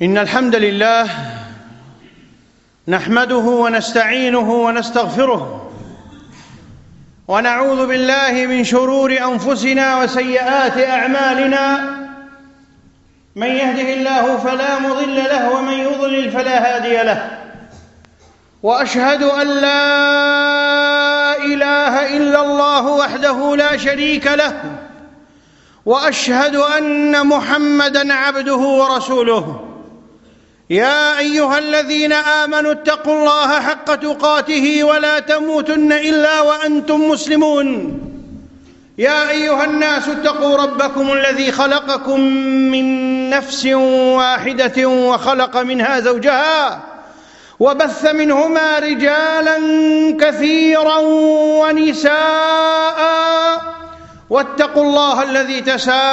إن الحمد لله نحمده ونستعينه ونستغفره ونعوذ بالله من شرور أنفسنا وسيئات أعمالنا. من يهده الله فلا مضل له ومن يضلل فلا هادي له، وأشهد أن لا إله إلا الله وحده لا شريك له، وأشهد أن محمدًا عبده ورسوله. يا أيها الذين آمنوا اتقوا الله حق تقاته ولا تموتن إلا وأنتم مسلمون. يا أيها الناس اتقوا ربكم الذي خلقكم من نفس واحدة وخلق منها زوجها وبث منهما رجالا كثيرا ونساء، واتقوا الله الذي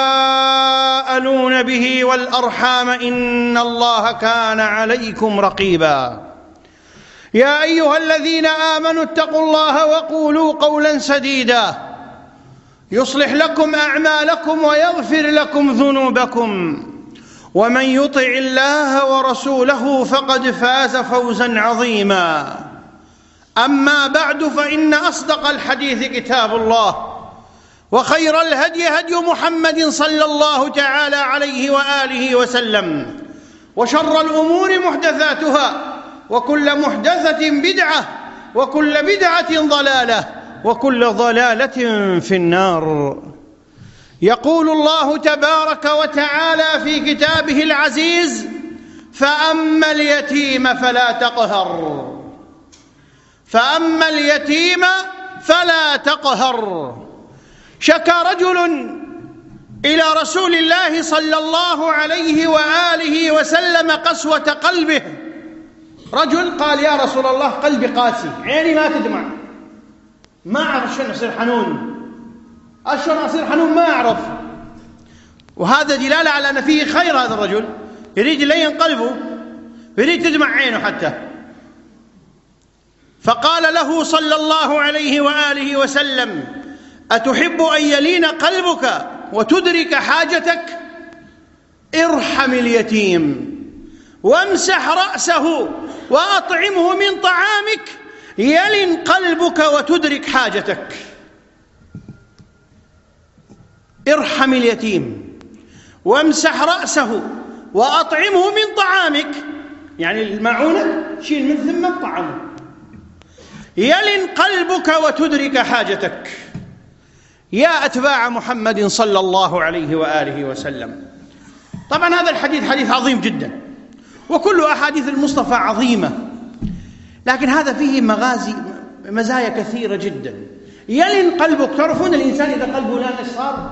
تساءلون به والأرحام إن الله كان عليكم رقيبا. يا أيها الذين آمنوا اتقوا الله وقولوا قولا سديدا يصلح لكم أعمالكم ويغفر لكم ذنوبكم، ومن يطع الله ورسوله فقد فاز فوزا عظيما. أما بعد، فإن أصدق الحديث كتاب الله، وخير الهدي هدي محمد صلى الله تعالى عليه وآله وسلم، وشر الأمور محدثاتها، وكل محدثة بدعة، وكل بدعة ضلالة، وكل ضلالة في النار. يقول الله تبارك وتعالى في كتابه العزيز: فأما اليتيم فلا تقهر، فأما اليتيم فلا تقهر. شكى رجل إلى رسول الله صلى الله عليه وآله وسلم قسوة قلبه. رجل قال: يا رسول الله، قلبي قاسي، عيني ما تدمع، ما أعرف شلون أصير حنون، أشلون أصير حنون ما أعرف. وهذا دلالة على أن فيه خير. هذا الرجل يريد يلين قلبه، يريد تدمع عينه حتى. فقال له صلى الله عليه وآله وسلم: أتحب أن يلين قلبك وتدرك حاجتك؟ ارحم اليتيم وامسح رأسه وأطعمه من طعامك يلن قلبك وتدرك حاجتك. ارحم اليتيم وامسح رأسه وأطعمه من طعامك، يعني المعونة شيل من ثم الطعام، يلن قلبك وتدرك حاجتك. يا أتباع محمد صلى الله عليه وآله وسلم، طبعا هذا الحديث حديث عظيم جدا، وكل أحاديث المصطفى عظيمة، لكن هذا فيه مزايا كثيرة جدا. يلن قلبك. تعرفون الإنسان إذا قلبه لانش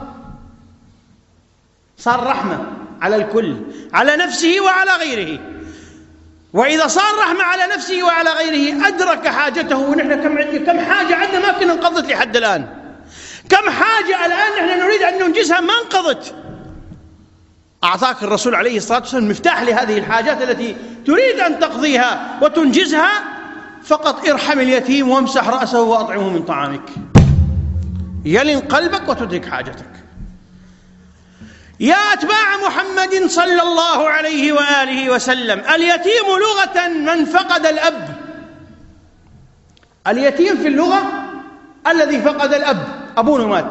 صار رحمة على الكل، على نفسه وعلى غيره. وإذا صار رحمة على نفسه وعلى غيره أدرك حاجته. ونحن كم حاجة عندنا ما كنا انقضت لحد الآن، كم حاجة الآن نحن نريد أن ننجزها ما انقضت. أعطاك الرسول عليه الصلاة والسلام مفتاح لهذه الحاجات التي تريد أن تقضيها وتنجزها. فقط ارحم اليتيم وامسح رأسه وأطعمه من طعامك يلن قلبك وتدرك حاجتك. يا أتباع محمد صلى الله عليه وآله وسلم، اليتيم لغة من فقد الأب. اليتيم في اللغة الذي فقد الأب، أبوه مات.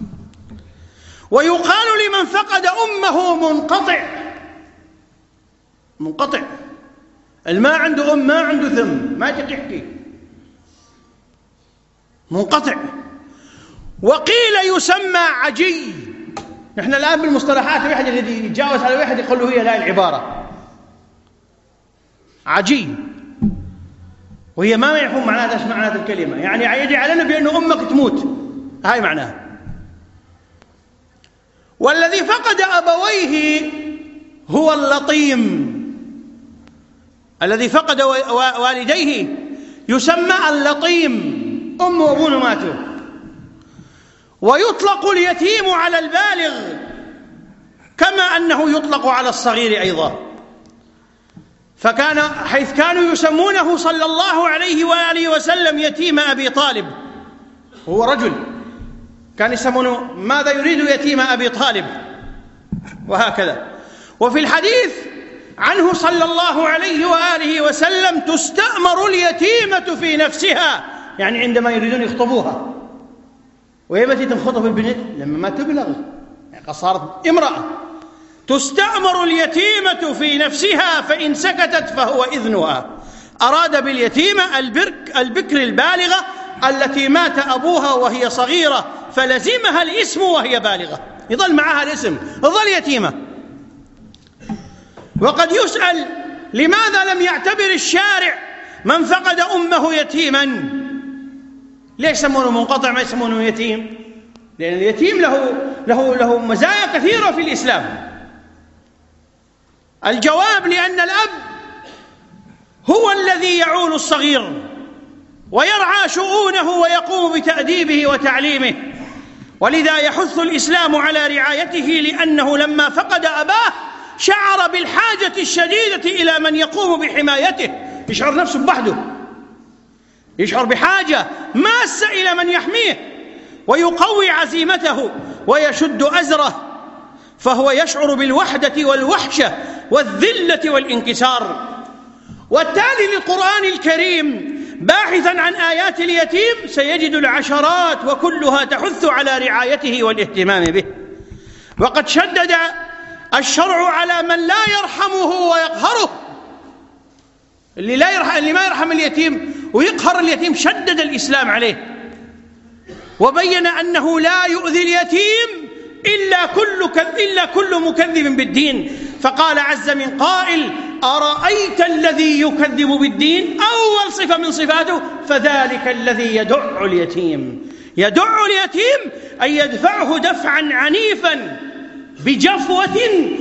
ويقال لمن فقد أمه منقطع. ما عنده أم، ما عنده ثم، ما تحكي، منقطع. وقيل يسمى عجي. نحن الآن بالمصطلحات الواحد الذي يتجاوز على واحد يقول له هي لا العبارة عجي، وهي ما يفهم معناها. ايش معنى هذه الكلمة؟ يعني يدعي علينا بأن أمك تموت، هاي معناها. والذي فقد أبويه هو اللطيم. الذي فقد والديه يسمى اللطيم، أمه وأبوه ماتوا. ويطلق اليتيم على البالغ كما أنه يطلق على الصغير أيضا. فكان حيث كانوا يسمونه صلى الله عليه وآله وسلم يتيم أبي طالب، هو رجل كان يسمونه ماذا يريد يتيم أبي طالب، وهكذا. وفي الحديث عنه صلى الله عليه وآله وسلم: تستأمر اليتيمة في نفسها، يعني عندما يريدون يخطبوها. وهي متى تنخطب البنت؟ لما ما تبلغ، يعني صارت امرأة. تستأمر اليتيمة في نفسها فإن سكتت فهو إذنها. أراد باليتيمة البكر البالغة التي مات أبوها وهي صغيرة فلزمها الاسم وهي بالغة، يظل معها الاسم، تظل يتيمة. وقد يسأل: لماذا لم يعتبر الشارع من فقد أمه يتيما؟ ليش يسمونه منقطع ما يسمونه يتيم؟ لأن اليتيم له مزايا كثيرة في الإسلام. الجواب: لأن الأب هو الذي يعول الصغير ويرعى شؤونه ويقوم بتأديبه وتعليمه، ولذا يحث الإسلام على رعايته، لأنه لما فقد أباه شعر بالحاجة الشديدة إلى من يقوم بحمايته، يشعر نفسه بوحده، يشعر بحاجة ماسة إلى من يحميه ويقوي عزيمته ويشد أزره، فهو يشعر بالوحدة والوحشة والذلة والانكسار. والتالي للقرآن الكريم باحثا عن آيات اليتيم سيجد العشرات وكلها تحث على رعايته والاهتمام به. وقد شدد الشرع على من لا يرحمه ويقهره، اللي ما يرحم اليتيم ويقهر اليتيم شدد الإسلام عليه، وبين أنه لا يؤذي اليتيم إلا كل مكذب بالدين. فقال عز من قائل: أرأيت الذي يكذب بالدين؟ أول صفة من صفاته: فذلك الذي يدع اليتيم. يدع اليتيم أي يدفعه دفعا عنيفا بجفوة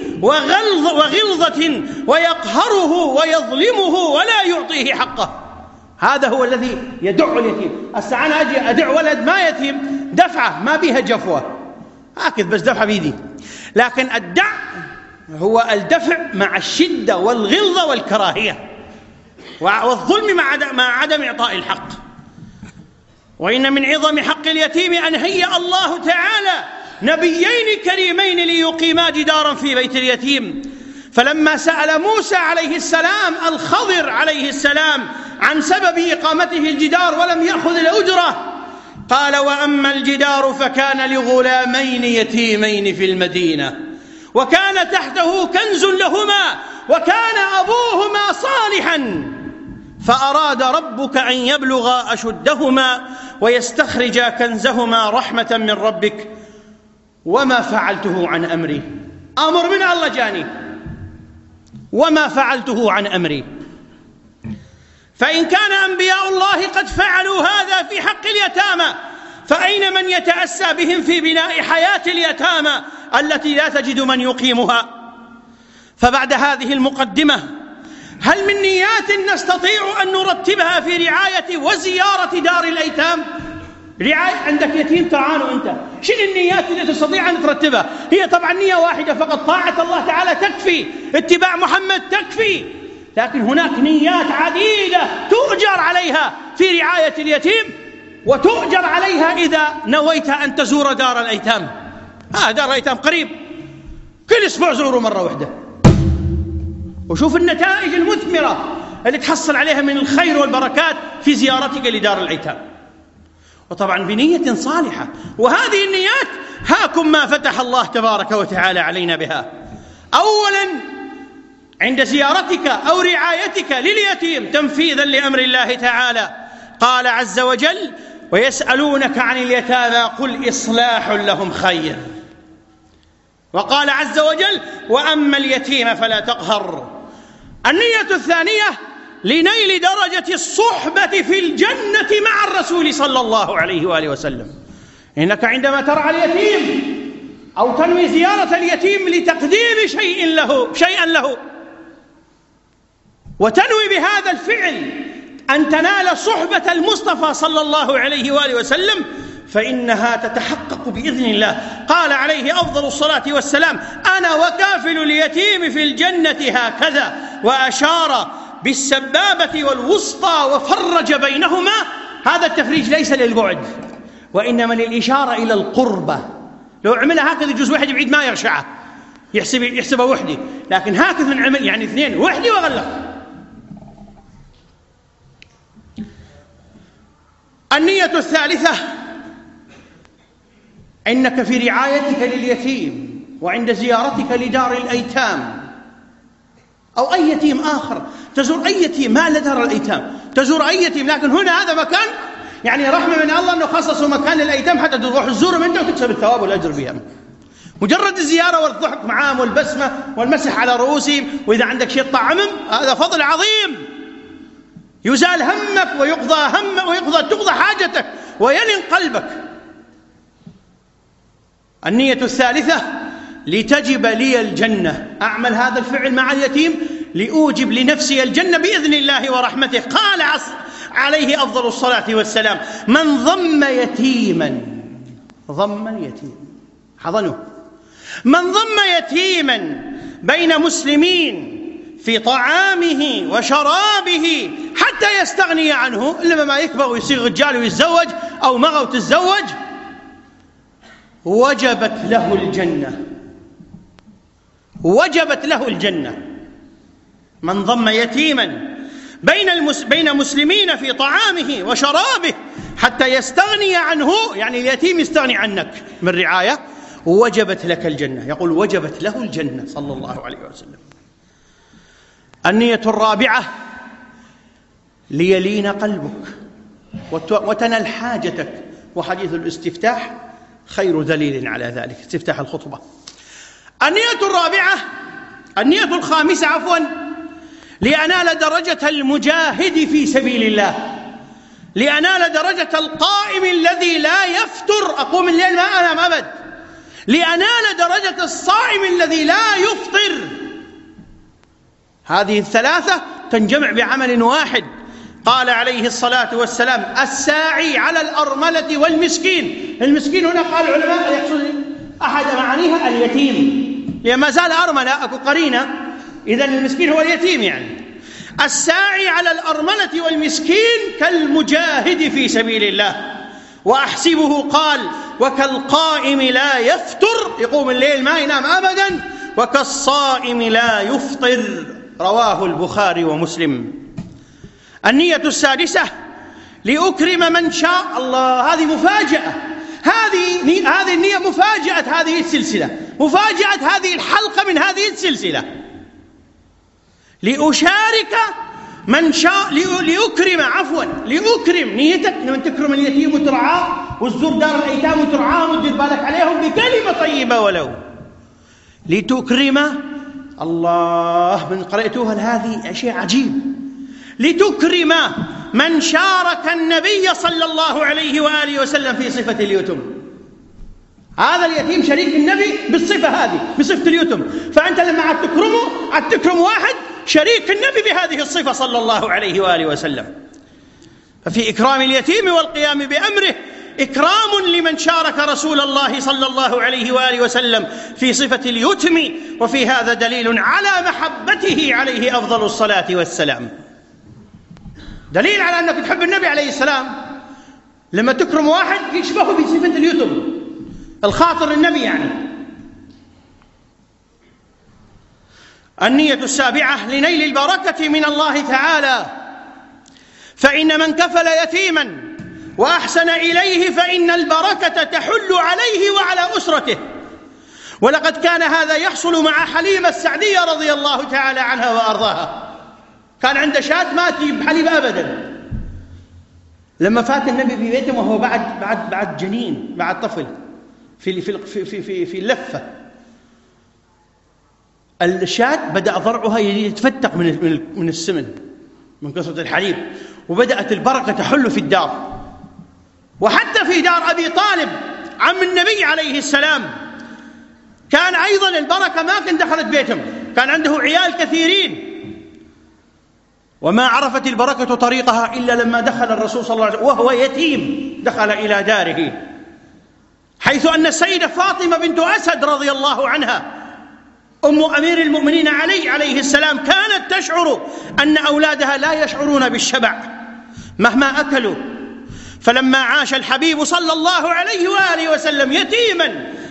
وغلظة ويقهره ويظلمه ولا يعطيه حقه. هذا هو الذي يدع اليتيم. أنا أجي أدع ولد ما يتيم دفعة ما بيها جفوة، هكذا بس دفعة بيدي، لكن الدع هو الدفع مع الشدة والغلظة والكراهية والظلم مع عدم إعطاء الحق. وإن من عظم حق اليتيم أن هيأ الله تعالى نبيين كريمين ليقيما جدارا في بيت اليتيم. فلما سأل موسى عليه السلام الخضر عليه السلام عن سبب إقامته الجدار ولم يأخذ الأجرة، قال: وأما الجدار فكان لغلامين يتيمين في المدينة وكان تحته كنز لهما وكان أبوهما صالحا فأراد ربك أن يبلغا أشدهما ويستخرجا كنزهما رحمة من ربك وما فعلته عن أمري. أمر من الله جاني وما فعلته عن أمري. فإن كان أنبياء الله قد فعلوا هذا في حق اليتامى، فأين من يتأسى بهم في بناء حياة اليتامى التي لا تجد من يقيمها؟ فبعد هذه المقدمة، هل من نيات نستطيع أن نرتبها في رعاية وزيارة دار الأيتام؟ رعاية عندك يتيم تعانوا أنت، شنو النيات اللي تستطيع أن ترتبها؟ هي طبعا نية واحدة فقط، طاعة الله تعالى تكفي، اتباع محمد تكفي، لكن هناك نيات عديدة تؤجر عليها في رعاية اليتيم، وتؤجر عليها إذا نويت أن تزور دار الأيتام. دار الأيتام قريب، كل أسبوع زوروا مرة واحدة وشوف النتائج المثمرة اللي تحصل عليها من الخير والبركات في زيارتك لدار الأيتام، وطبعا بنية صالحة. وهذه النيات هاكم ما فتح الله تبارك وتعالى علينا بها. أولا عند زيارتك أو رعايتك لليتيم تنفيذا لأمر الله تعالى، قال عز وجل: ويسألونك عن اليتامى قل إصلاح لهم خير. وقال عز وجل: وأما اليتيم فلا تقهر. النية الثانية لنيل درجة الصحبة في الجنة مع الرسول صلى الله عليه وآله وسلم. إنك عندما ترعى اليتيم أو تنوي زيارة اليتيم لتقديم شيئا له وتنوي بهذا الفعل أن تنال صحبة المصطفى صلى الله عليه وآله وسلم، فإنها تتحقق بإذن الله. قال عليه أفضل الصلاة والسلام: أنا وكافل اليتيم في الجنة هكذا، وأشار بالسبابة والوسطى وفرج بينهما. هذا التفريج ليس للبعد وإنما للإشارة إلى القربة، لو عملها هكذا يجوز واحد بعيد ما يرشعه، يحسبها وحدي، لكن هكذا نعمل يعني اثنين، وحدي وغلق. النية الثالثة: إنك في رعايتك لليتيم وعند زيارتك لدار الأيتام أو أي يتيم آخر، تزور أي يتيم، ما إلا دار الأيتام، تزور أي يتيم، لكن هنا هذا مكان يعني رحمة من الله أنه خصصوا مكان للأيتام حتى تروح تزورهم أنت وتكسب الثواب والأجر بها. مجرد الزيارة والضحك معهم والبسمة والمسح على رؤوسهم، وإذا عندك شيء طعمهم، هذا فضل عظيم، يزال همك تقضى حاجتك ويلن قلبك. النية الثالثة: لتجب لي الجنة، أعمل هذا الفعل مع اليتيم لأوجب لنفسي الجنة بإذن الله ورحمته. قال عليه أفضل الصلاة والسلام: من ضم يتيما، ضم اليتيم حضنه، من ضم يتيما بين مسلمين في طعامه وشرابه حتى يستغني عنه، إلا ما يكبر ويصير رجال ويتزوج أو مغى وتتزوج، وجبت له الجنة، وجبت له الجنة. من ضم يتيما بين مسلمين في طعامه وشرابه حتى يستغني عنه، يعني اليتيم يستغني عنك من رعاية، وجبت لك الجنة. يقول وجبت له الجنة صلى الله عليه وسلم. النية الرابعة: ليلين قلبك وتنل حاجتك، وحديث الاستفتاح خير دليل على ذلك، استفتاح الخطبة. النية الخامسة لأنال درجة المجاهد في سبيل الله، لأنال درجة القائم الذي لا يفتر، أقوم الليل ما أنام أبد، لأنال درجة الصائم الذي لا يفطر. هذه الثلاثة تنجمع بعمل واحد. قال عليه الصلاة والسلام: الساعي على الأرملة والمسكين. المسكين هنا قال العلماء يقصد أحد معانيها اليتيم، لأن ما زال أرملة، أكو قرينة، إذن المسكين هو اليتيم يعني. الساعي على الأرملة والمسكين كالمجاهد في سبيل الله. وأحسبه قال: وكالقائم لا يفتر، يقوم الليل ما ينام أبدا، وكالصائم لا يفطر. رواه البخاري ومسلم. النية السادسة: لأكرم من شاء الله. هذه مفاجأة، هذه النية مفاجأة هذه السلسلة، مفاجأة هذه الحلقة من هذه السلسلة. لأشارك من شاء، لأكرم نيتك لمن تكرم اليتيم وترعاه، وتزور دار الأيتام وترعاهم وتدير بالك عليهم بكلمة طيبة ولو. لتكرم الله، من قرأتوها هذه شيء عجيب. لتكرم من شارك النبي صلى الله عليه وآله وسلم في صفة اليتم. هذا اليتيم شريك النبي بالصفة هذه، بصفة اليتم، فأنت لما عاد تكرم واحد شريك النبي بهذه الصفة صلى الله عليه وآله وسلم. ففي إكرام اليتيم والقيام بأمره إكرام لمن شارك رسول الله صلى الله عليه وآله وسلم في صفة اليتم، وفي هذا دليل على محبته عليه أفضل الصلاة والسلام، دليل على أنك تحب النبي عليه السلام لما تكرم واحد يشبهه بصفة اليتم، الخاطر النبي يعني. النية السابعة: لنيل البركة من الله تعالى، فإن من كفل يتيما وأحسن إليه فإن البركة تحل عليه وعلى أسرته. ولقد كان هذا يحصل مع حليمة السعدية رضي الله تعالى عنها وأرضاها. كان عنده شاة ما تجيب حليب أبدا، لما فات النبي في بيته وهو بعد جنين، بعد طفل في اللفة، الشاة بدأ ضرعها يتفتق من السمن من كثرة الحليب، وبدأت البركة تحل في الدار. وحتى في دار أبي طالب عم النبي عليه السلام كان أيضا البركة ما كان دخلت بيتهم، كان عنده عيال كثيرين، وما عرفت البركة طريقها إلا لما دخل الرسول صلى الله عليه وسلم وهو يتيم، دخل إلى داره، حيث أن السيدة فاطمة بنت أسد رضي الله عنها أم أمير المؤمنين عليه السلام كانت تشعر أن أولادها لا يشعرون بالشبع مهما أكلوا. فلما عاش الحبيب صلى الله عليه وآله وسلم يتيما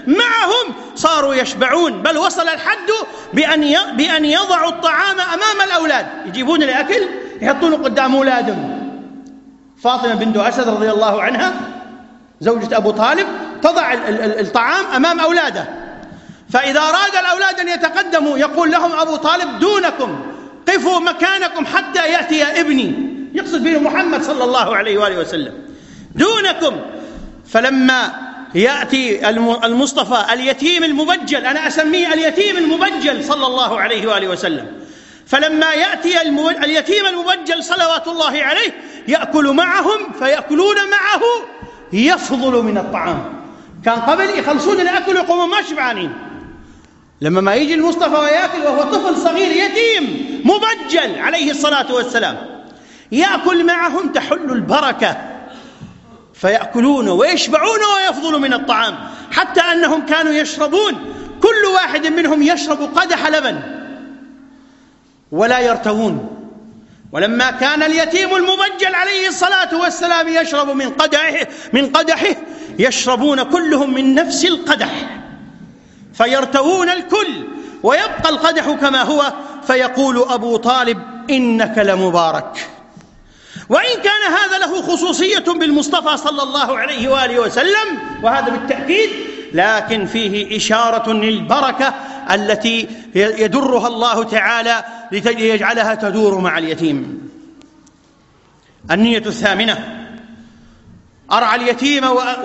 معهم صاروا يشبعون، بل وصل الحد بأن يضعوا الطعام أمام الأولاد، يجيبون الأكل يحطونه قدام أولادهم. فاطمة بنت أسد رضي الله عنها زوجة أبو طالب تضع الطعام أمام أولاده، فإذا أراد الأولاد أن يتقدموا يقول لهم أبو طالب دونكم، قفوا مكانكم حتى يأتي ابني، يقصد به محمد صلى الله عليه وآله وسلم، دونكم. فلما يأتي المصطفى اليتيم المبجل، أنا أسميه اليتيم المبجل صلى الله عليه وآله وسلم، فلما يأتي اليتيم المبجل صلوات الله عليه يأكل معهم، فيأكلون معه يفضل من الطعام. كان قبل يخلصون الأكل ويقوموا ما شبعانين، لما ما يجي المصطفى ويأكل وهو طفل صغير يتيم مبجل عليه الصلاة والسلام يأكل معهم تحل البركة، فيأكلون ويشبعون ويفضل من الطعام، حتى أنهم كانوا يشربون، كل واحد منهم يشرب قدح لبن ولا يرتوون. ولما كان اليتيم المبجل عليه الصلاة والسلام يشرب من قدحه يشربون كلهم من نفس القدح، فيرتوون الكل ويبقى القدح كما هو، فيقول أبو طالب إنك لمبارك. وإن كان هذا له خصوصية بالمصطفى صلى الله عليه وآله وسلم، وهذا بالتأكيد، لكن فيه إشارة للبركة التي يدرها الله تعالى ليجعلها تدور مع اليتيم. النية الثامنة: أرعى اليتيم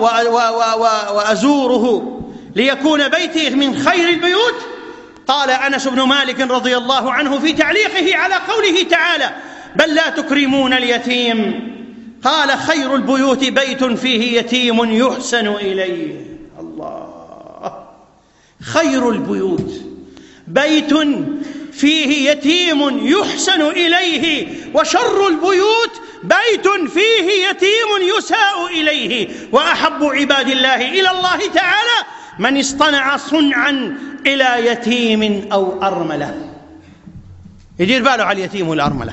وأزوره ليكون بيتي من خير البيوت. قال أنس بن مالك رضي الله عنه في تعليقه على قوله تعالى: بل لا تكرمون اليتيم، قال: خير البيوت بيت فيه يتيم يحسن إليه. الله، خير البيوت بيت فيه يتيم يحسن إليه، وشر البيوت بيت فيه يتيم يساء إليه. وأحب عباد الله إلى الله تعالى من اصطنع صنعا إلى يتيم أو أرملة، يدير باله على اليتيم والأرملة.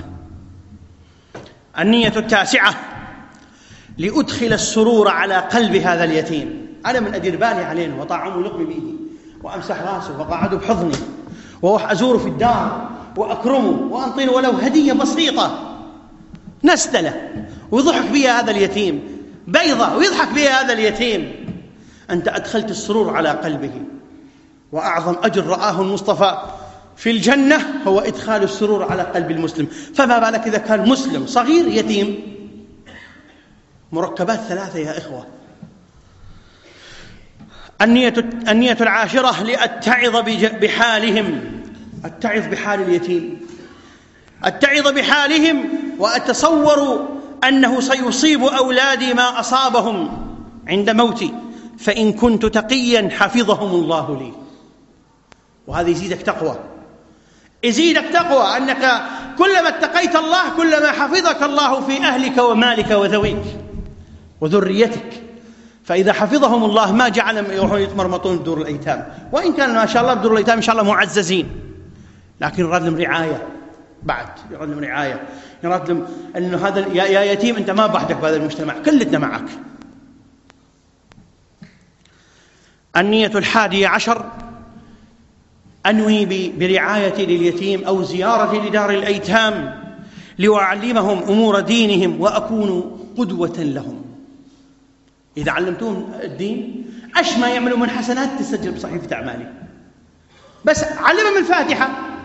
النية التاسعة: لأدخل السرور على قلب هذا اليتيم. أنا من أدير بالي عليه وطعمه لقمي بإيدي وأمسح راسه وقعده بحضني وأزوره في الدار وأكرمه وأنطيه ولو هدية بسيطة نستله ويضحك بها هذا اليتيم، بيضة ويضحك بها هذا اليتيم. أنت أدخلت السرور على قلبه، وأعظم أجر رآه المصطفى في الجنة هو إدخال السرور على قلب المسلم، فما بالك إذا كان مسلم صغير يتيم. مركبات ثلاثة يا إخوة. النية العاشرة: لأتعظ بحالهم، أتعظ بحال اليتيم، أتعظ بحالهم، وأتصور أنه سيصيب أولادي ما أصابهم عند موتي، فإن كنت تقيا حفظهم الله لي. وهذا يزيدك تقوى، يزيدك تقوى، أنك كلما اتقيت الله كلما حفظك الله في أهلك ومالك وذويك وذريتك. فإذا حفظهم الله ما جعل يروحون يتمرمطون في دور الأيتام، وإن كان ما شاء الله بدور الأيتام إن شاء الله معززين، لكن يراد لهم رعاية، بعد يراد لهم رعاية، يراد لهم أنه هذا يا يتيم أنت ما بحدك بهذا المجتمع، كلتنا معك. النية 11: أنوي برعاية لليتيم أو زيارة لدار الأيتام لأعلمهم أمور دينهم وأكون قدوة لهم. إذا علمتهم الدين أش ما يعملوا من حسنات تسجل بصحيفة أعمالهم، بس علمهم الفاتحة،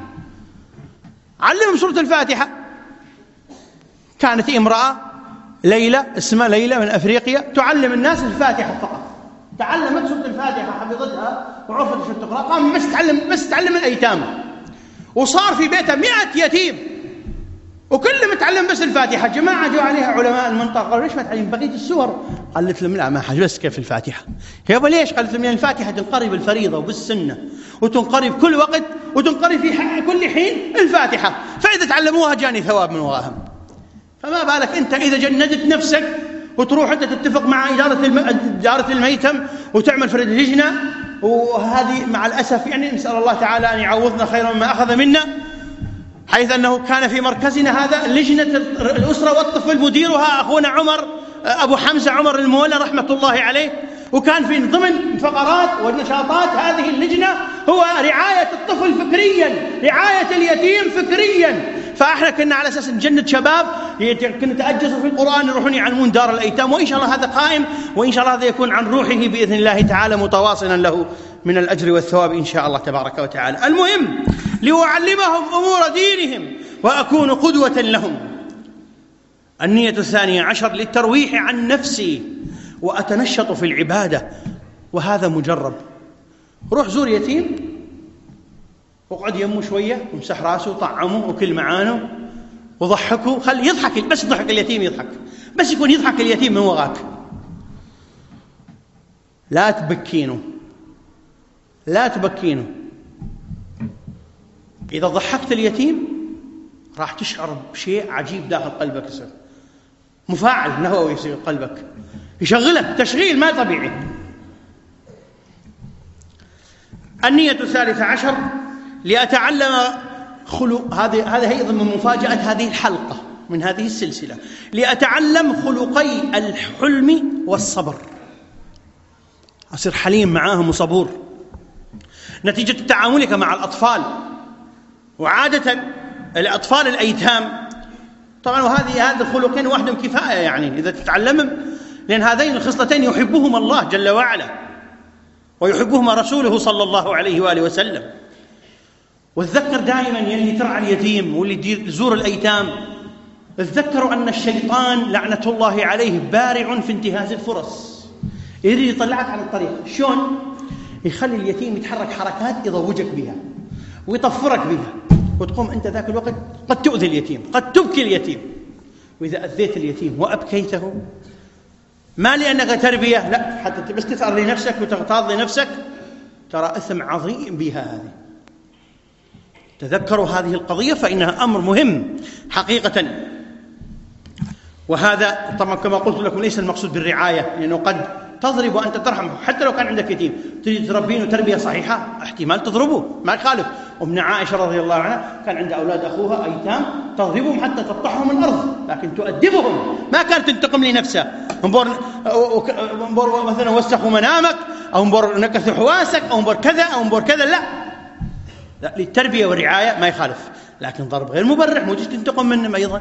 علمهم سورة الفاتحة. كانت امرأة ليلى، اسمها ليلى، من أفريقيا، تعلم الناس الفاتحة فقط، تعلمت سورة الفاتحة حفظتها وعرفت شو تقرأ، قام بس تعلم الأيتام، وصار في بيتها 100 يتيم وكل متعلم بس الفاتحة. جماعة جو عليها علماء المنطقة قالوا: ليش ما تعلم بقية السور؟ قالت لهم: لا، ما حاجة، بس كيف الفاتحة. يابا ليش؟ قالت لهم: الفاتحة تنقري بالفريضة وبالسنة، وتنقري بكل وقت، وتنقري في كل حين الفاتحة، فإذا تعلموها جاني ثواب من وراهم. فما بالك أنت إذا جندت نفسك وتروح أنت تتفق مع إدارة الميتم وتعمل فرد لجنة، وهذه مع الأسف يعني نسأل الله تعالى أن يعوضنا خيرا مما أخذ منا، حيث أنه كان في مركزنا هذا لجنة الأسرة والطفل مديرها أخونا عمر أبو حمزة عمر المولى رحمة الله عليه، وكان في ضمن فقرات ونشاطات هذه اللجنة هو رعاية الطفل فكريا، رعاية اليتيم فكريا. فاحنا كنا على اساس نجند شباب كنا يتأجسوا في القرآن يروحون يعلمون دار الأيتام، وإن شاء الله هذا قائم، وإن شاء الله هذا يكون عن روحه بإذن الله تعالى متواصلا له من الأجر والثواب إن شاء الله تبارك وتعالى. المهم لأعلمهم أمور دينهم وأكون قدوة لهم. النية 12 للترويح عن نفسي وأتنشط في العبادة، وهذا مجرب. روح زور يتيم وقعد يمه شوية ومسح راسه وطعمه وكل معانه وضحكه، خلي يضحك، بس يضحك اليتيم، يضحك بس يكون يضحك اليتيم من وراك. لا تبكينه، لا تبكينه. إذا ضحكت اليتيم راح تشعر بشيء عجيب داخل قلبك، يصير مفاعل نووي يصير قلبك، يشغلك تشغيل ما طبيعي. النية 13 لأتعلم خلق، هذه أيضا من مفاجأة هذه الحلقة من هذه السلسلة، لأتعلم خلقي الحلم والصبر، أصير حليم معاهم وصبور نتيجة تعاملك مع الأطفال. وعادة الأطفال الأيتام طبعا، وهذه الخلقين وحدهم كفاية يعني إذا تتعلمهم، لأن هذين الخصلتين يحبهما الله جل وعلا ويحبهما رسوله صلى الله عليه وآله وسلم. وتذكر دائما يلي ترعى اليتيم واللي تزور الأيتام، تذكروا أن الشيطان لعنة الله عليه بارع في انتهاز الفرص، يريد يطلعك عن الطريق. شلون؟ يخلي اليتيم يتحرك حركات يضوجك بها ويطفرك بها، وتقوم أنت ذاك الوقت قد تؤذي اليتيم، قد تبكي اليتيم. وإذا أذيت اليتيم وأبكيته ما لأنك تربية، لا، حتى بس تثأر لنفسك وتغتاظ لنفسك، ترى إثم عظيم بها هذه. تذكروا هذه القضية فإنها أمر مهم حقيقة. وهذا طبعا كما قلت لكم ليس المقصود بالرعاية، لأنه قد تضرب وأنت ترحمه، حتى لو كان عندك يتيم تريد تربينه تربية صحيحة احتمال تضربه ما يخالف. وابن عائشة رضي الله عنها كان عند أولاد أخوها أيتام تضربهم حتى تطحهم الأرض، لكن تؤدبهم، ما كانت تنتقم لنفسها. انبور مثلا وسخوا منامك، أو انبور نكثوا حواسك، أو انبور كذا أو انبور كذا، لا للتربية والرعاية ما يخالف، لكن ضرب غير مبرح مو تنتقم منهم أيضا.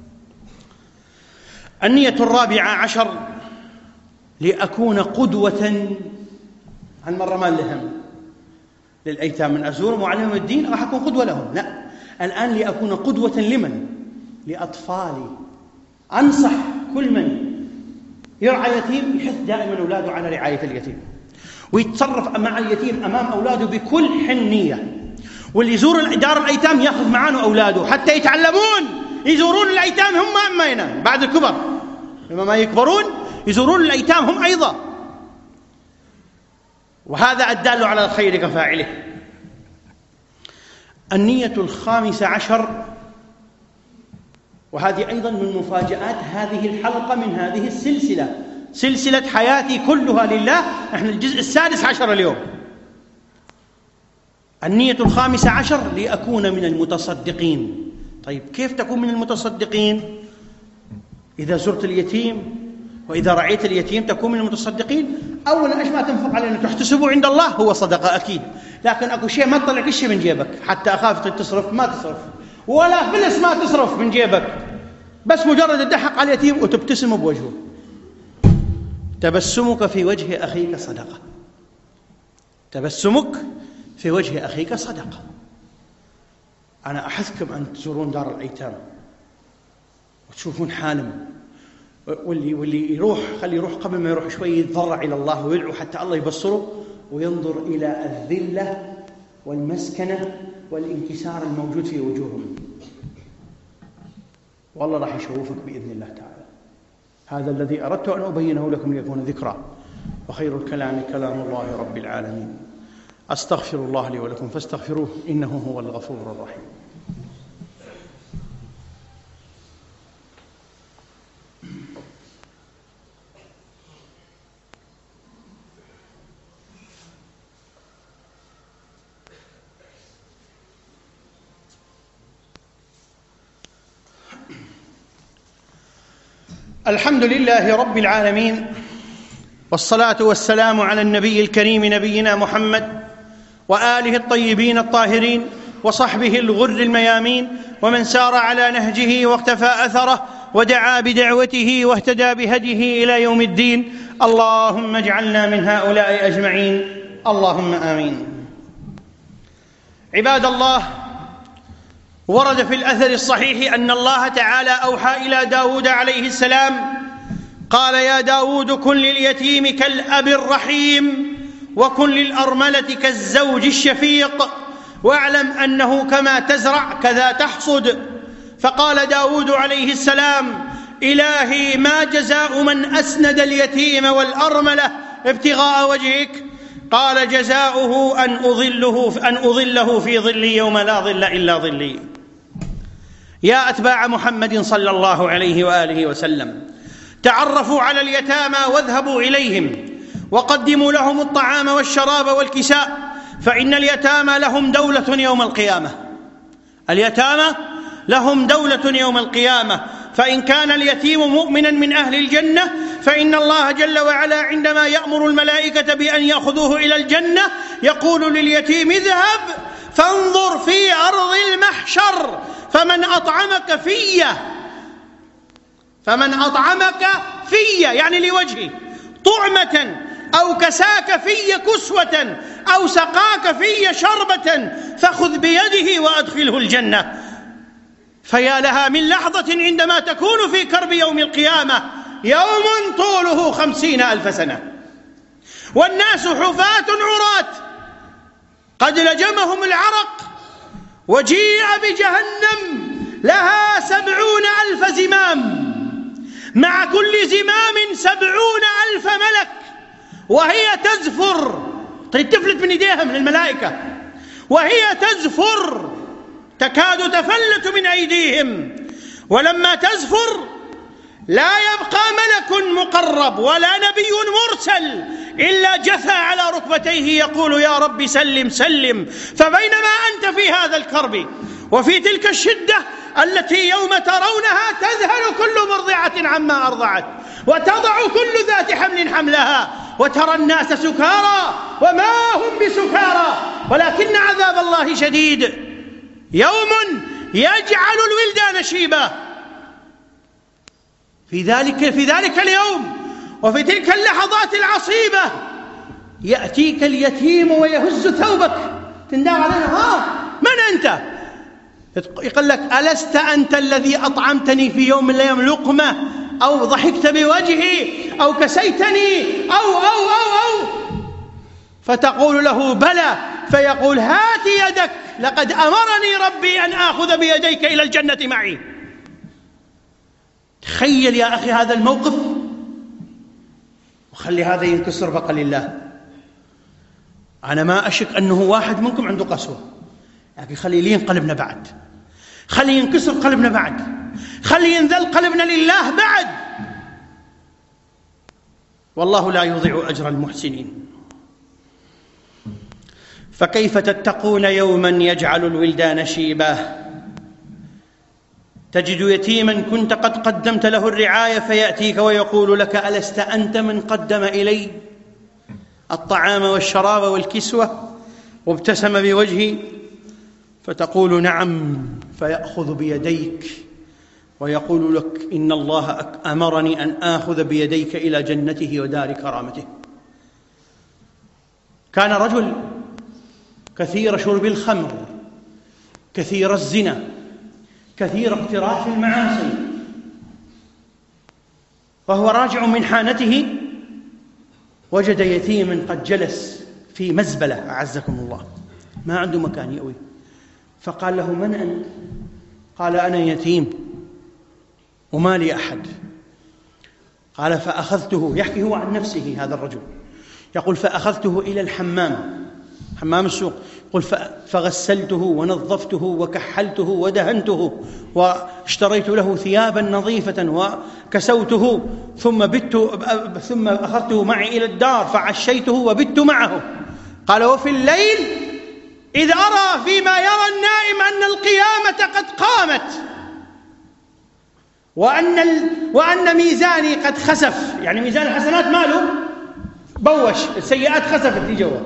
النية 14 لأكون قدوة، عن مرة ما لهم للأيتام من أزورهم وأعلمهم الدين راح أكون قدوة لهم، لا، الآن لأكون قدوة لمن؟ لأطفالي. أنصح كل من يرعى يتيم يحث دائما أولاده على رعاية اليتيم، ويتصرف مع اليتيم أمام أولاده بكل حنية. واللي يزور دار الأيتام يأخذ معانه أولاده حتى يتعلمون، يزورون الأيتام هم ما ينام بعد الكبر، لما ما يكبرون يزورون الأيتام هم أيضا، وهذا الدال على الخير كفاعله. النية 15 وهذه أيضا من مفاجآت هذه الحلقة من هذه السلسلة، سلسلة حياتي كلها لله، نحن الجزء 16 اليوم. النية 15 لأكون من المتصدقين. طيب كيف تكون من المتصدقين؟ إذا زرت اليتيم وإذا رعيت اليتيم تكون من المتصدقين. أولا إيش ما تنفق علينا تحتسبه عند الله هو صدقة أكيد، لكن أكو شيء ما تطلع كل شيء من جيبك، حتى أخاف تصرف ما تصرف، ولا فلس ما تصرف من جيبك، بس مجرد تضحك على اليتيم وتبتسم بوجهه. تبسمك في وجه أخيك صدقة، تبسمك في وجه أخيك صدقة. أنا أحثكم أن تزورون دار الأيتام وتشوفون حالهم، واللي يروح خلي يروح قبل ما يروح شوي يتضرع إلى الله ويدعو حتى الله يبصره وينظر إلى الذلة والمسكنة والانكسار الموجود في وجوههم، والله راح يشوفك بإذن الله تعالى. هذا الذي أردت أن أبينه لكم ليكون ذكرى، وخير الكلام كلام الله رب العالمين. أستغفر الله لي ولكم فاستغفروه إنه هو الغفور الرحيم. الحمد لله رب العالمين، والصلاة والسلام على النبي الكريم نبينا محمد وآله الطيبين الطاهرين وصحبه الغر الميامين ومن سار على نهجه واقتفى أثره ودعا بدعوته واهتدى بهديه إلى يوم الدين. اللهم اجعلنا من هؤلاء أجمعين، اللهم آمين. عباد الله، ورد في الأثر الصحيح أن الله تعالى أوحى إلى داود عليه السلام قال: يا داود كن لليتيم كالأب الرحيم وكن للأرملة كالزوج الشفيق واعلم أنه كما تزرع كذا تحصد. فقال داود عليه السلام: إلهي ما جزاء من أسند اليتيم والأرملة ابتغاء وجهك؟ قال: جزاؤه أن أظله في ظلي يوم لا ظل إلا ظلي. يا أتباع محمد صلى الله عليه وآله وسلم، تعرفوا على اليتامى واذهبوا إليهم وقدموا لهم الطعام والشراب والكساء، فإن اليتامى لهم دولة يوم القيامة. اليتامى لهم دولة يوم القيامة، فإن كان اليتيم مؤمنا من أهل الجنة فإن الله جل وعلا عندما يأمر الملائكة بأن يأخذوه إلى الجنة يقول لليتيم: اذهب فانظر في أرض المحشر فمن أطعمك في يعني لوجهي طعمة أو كساك في كسوة أو سقاك في شربة فخذ بيده وأدخله الجنة. فيا لها من لحظة عندما تكون في كرب يوم القيامة، يوم طوله 50,000 سنة والناس حفاة عراة قد لجمهم العرق، وجيء بجهنم لها 70,000 زمام، مع كل زمام 70,000 ملك، وهي تزفر، تفلت من ايديها من الملائكة، وهي تزفر تكاد تفلت من أيديهم. ولما تزفر لا يبقى ملك مقرب ولا نبي مرسل إلا جثى على ركبتيه يقول: يا رب سلم سلم. فبينما أنت في هذا الكرب وفي تلك الشدة التي يوم ترونها تذهل كل مرضعة عما أرضعت وتضع كل ذات حمل حملها وترى الناس سكارى وما هم بسكارى ولكن عذاب الله شديد. يوم يجعل الولدان شيبا. في ذلك اليوم وفي تلك اللحظات العصيبة يأتيك اليتيم ويهز ثوبك، تندى عليه: من أنت؟ يقول لك: ألست أنت الذي أطعمتني في يوم من الأيام لقمة أو ضحكت بوجهي أو كسيتني أو فتقول له: بلى. فيقول: هات يدك لقد أمرني ربي أن آخذ بيديك إلى الجنة معي. تخيل يا أخي هذا الموقف، وخلي هذا ينكسر بقى لله. أنا ما أشك أنه واحد منكم عنده قسوة، لكن خلي ينقلبنا بعد، خلي ينكسر قلبنا بعد، خلي ينذل قلبنا لله بعد. والله لا يضيع أجر المحسنين. فكيف تتقون يوما يجعل الولدان شيبا؟ تجد يتيما كنت قد قدمت له الرعاية فيأتيك ويقول لك: ألست أنت من قدم إلي الطعام والشراب والكسوة؟ وابتسم بوجهي، فتقول: نعم. فيأخذ بيديك ويقول لك: إن الله أمرني أن آخذ بيديك إلى جنته ودار كرامته. كان رجل كثير شرب الخمر، كثير الزنا، كثير اقتراف المعاصي، وهو راجع من حانته وجد يتيما قد جلس في مزبلة أعزكم الله، ما عنده مكان يأوي. فقال له: من أنت؟ قال: أنا يتيم وما لي أحد. قال: فأخذته، يحكي هو عن نفسه هذا الرجل، يقول: فأخذته إلى الحمام، حمام السوق، يقول: فغسلته ونظفته وكحلته ودهنته واشتريت له ثيابا نظيفة وكسوته، ثم أخذته معي إلى الدار فعشيته وبت معه. قال: وفي الليل إذ أرى فيما يرى النائم أن القيامة قد قامت وأن ميزاني قد خسف، يعني ميزان الحسنات ماله بوش، السيئات خسفت في جوا.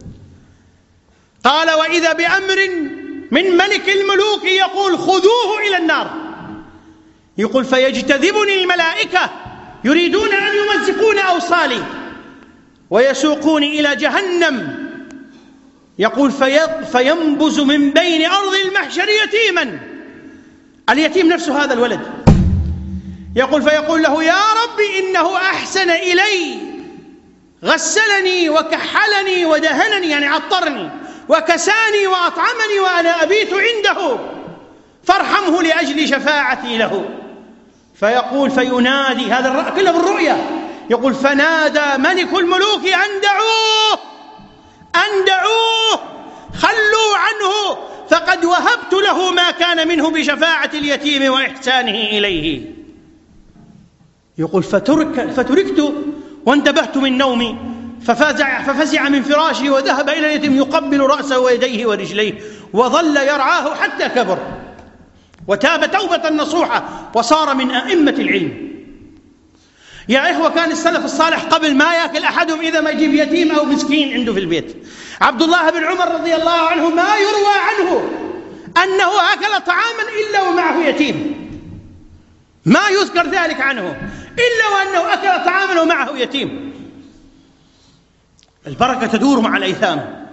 قال: وإذا بأمر من ملك الملوك يقول: خذوه إلى النار. يقول: فيجتذبني الملائكة يريدون أن يمزقون أوصالي ويسوقوني إلى جهنم. يقول: فينبز من بين أرض المحشر يتيما. اليتيم نفسه هذا الولد. يقول: فيقول له: يا رب إنه أحسن إلي، غسلني وكحلني ودهنني، يعني عطرني، وكساني وأطعمني وأنا أبيت عنده، فارحمه لأجل شفاعتي له. فيقول: فينادي، هذا كله بالرؤيا، يقول: فنادى ملك الملوك أن دعوه، أن دعوه، خلوا عنه، فقد وهبت له ما كان منه بشفاعة اليتيم وإحسانه إليه. يقول: فتركت وانتبهت من نومي، ففزع من فراشي وذهب إلى اليتيم يقبل رأسه ويديه ورجليه، وظل يرعاه حتى كبر وتاب توبة نصوحة وصار من أئمة العلم. يا إخوة، كان السلف الصالح قبل ما يأكل أحدهم إذا ما يجيب يتيم أو مسكين عنده في البيت. عبد الله بن عمر رضي الله عنه ما يروى عنه أنه أكل طعاما إلا ومعه يتيم، ما يذكر ذلك عنه إلا وأنه أكل طعاما ومعه يتيم. البركة تدور مع الأيتام.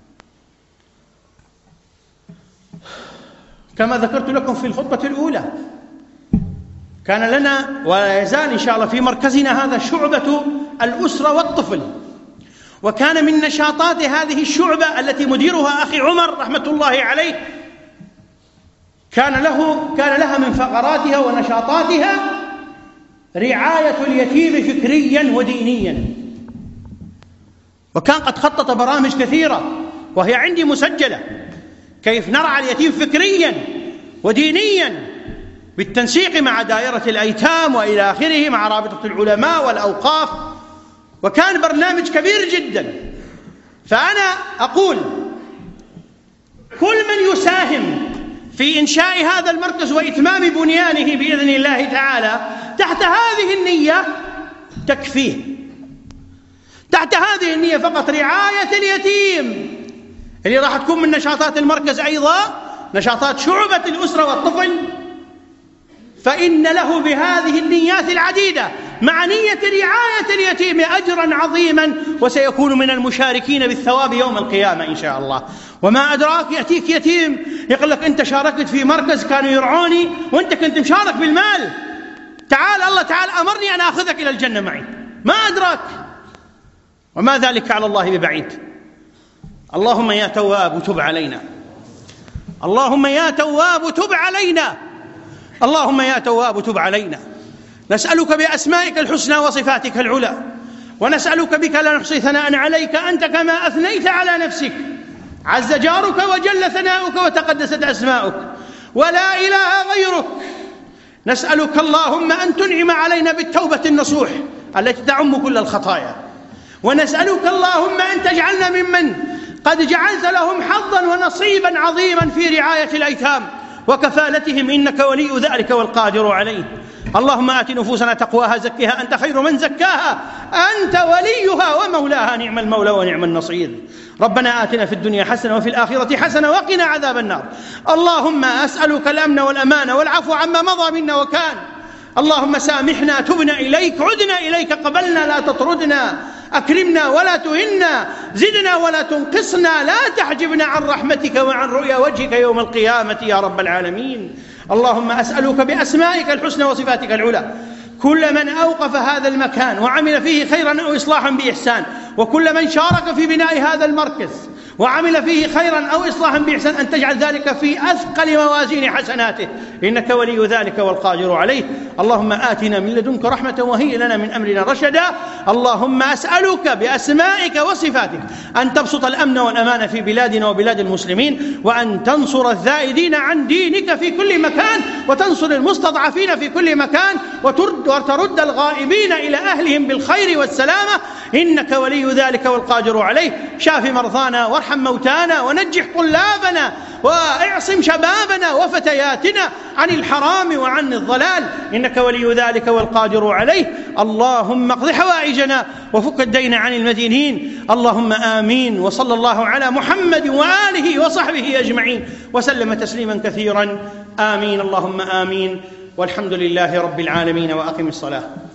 كما ذكرت لكم في الخطبة الأولى، كان لنا ولا يزال إن شاء الله في مركزنا هذا شعبة الأسرة والطفل، وكان من نشاطات هذه الشعبة التي مديرها أخي عمر رحمة الله عليه، كان لها من فقراتها ونشاطاتها رعاية اليتيم فكريا ودينيا، وكان قد خطط برامج كثيرة وهي عندي مسجلة، كيف نرعى اليتيم فكريا ودينيا بالتنسيق مع دائرة الأيتام وإلى آخره، مع رابطة العلماء والأوقاف، وكان برنامج كبير جدا. فأنا أقول: كل من يساهم في إنشاء هذا المركز وإتمام بنيانه بإذن الله تعالى تحت هذه النية تكفيه، تحت هذه النية فقط، رعاية اليتيم، اللي راح تكون من نشاطات المركز أيضا نشاطات شعبة الأسرة والطفل، فإن له بهذه النيات العديدة مع نية رعاية اليتيم أجرا عظيما، وسيكون من المشاركين بالثواب يوم القيامة إن شاء الله. وما أدراك، يأتيك يتيم يقول لك: أنت شاركت في مركز كانوا يرعوني وأنت كنت مشارك بالمال، تعال الله تعالى أمرني أن أخذك إلى الجنة معي، ما أدراك، وما ذلك على الله ببعيد. اللهم يا تواب تب علينا، اللهم يا تواب تب علينا، اللهم يا تواب تب علينا. نسألك بأسمائك الحسنى وصفاتك العلى، ونسألك بك لا نحصي ثناء عليك أنت كما أثنيت على نفسك، عز جارك وجل ثناؤك وتقدست أسماؤك ولا إله غيرك. نسألك اللهم أن تنعم علينا بالتوبة النصوح التي تعم كل الخطايا، ونسألك اللهم أن تجعلنا ممن قد جعلت لهم حظا ونصيبا عظيما في رعاية الأيتام وكفالتهم، إنك ولي ذلك والقادر عليه. اللهم آت نفوسنا تقواها، زكها أنت خير من زكاها، أنت وليها ومولاها، نعم المولى ونعم النصير. ربنا آتنا في الدنيا حسنة وفي الآخرة حسنة وقنا عذاب النار. اللهم أسألك الأمن والأمان والعفو عما مضى منا وكان. اللهم سامحنا، تبنا إليك، عدنا إليك، قبلنا لا تطردنا، أكرمنا ولا تهنا، زدنا ولا تنقصنا، لا تحجبنا عن رحمتك وعن رؤيا وجهك يوم القيامة يا رب العالمين. اللهم أسألك بأسمائك الحسنى وصفاتك العلى كل من أوقف هذا المكان وعمل فيه خيرا أو إصلاحا بإحسان، وكل من شارك في بناء هذا المركز وعمل فيه خيرا أو إصلاحا بإحسان، أن تجعل ذلك في أثقل موازين حسناته، إنك ولي ذلك والقادر عليه. اللهم آتنا من لدنك رحمة وهيئ لنا من أمرنا رشدا. اللهم أسألك بأسمائك وصفاتك أن تبسط الأمن والأمان في بلادنا وبلاد المسلمين، وأن تنصر الذائدين عن دينك في كل مكان، وتنصر المستضعفين في كل مكان، وترد الغائبين إلى أهلهم بالخير والسلامة، إنك ولي ذلك والقادر عليه. شاف مرضانا وارحم موتانا ونجح طلابنا واعصم شبابنا وفتياتنا عن الحرام وعن الضلال، إنك ولي ذلك والقادر عليه. اللهم اقض حوائجنا وفك الدين عن المدينين، اللهم آمين. وصلى الله على محمد وآله وصحبه أجمعين وسلم تسليما كثيرا، آمين اللهم آمين، والحمد لله رب العالمين. وأقم الصلاة.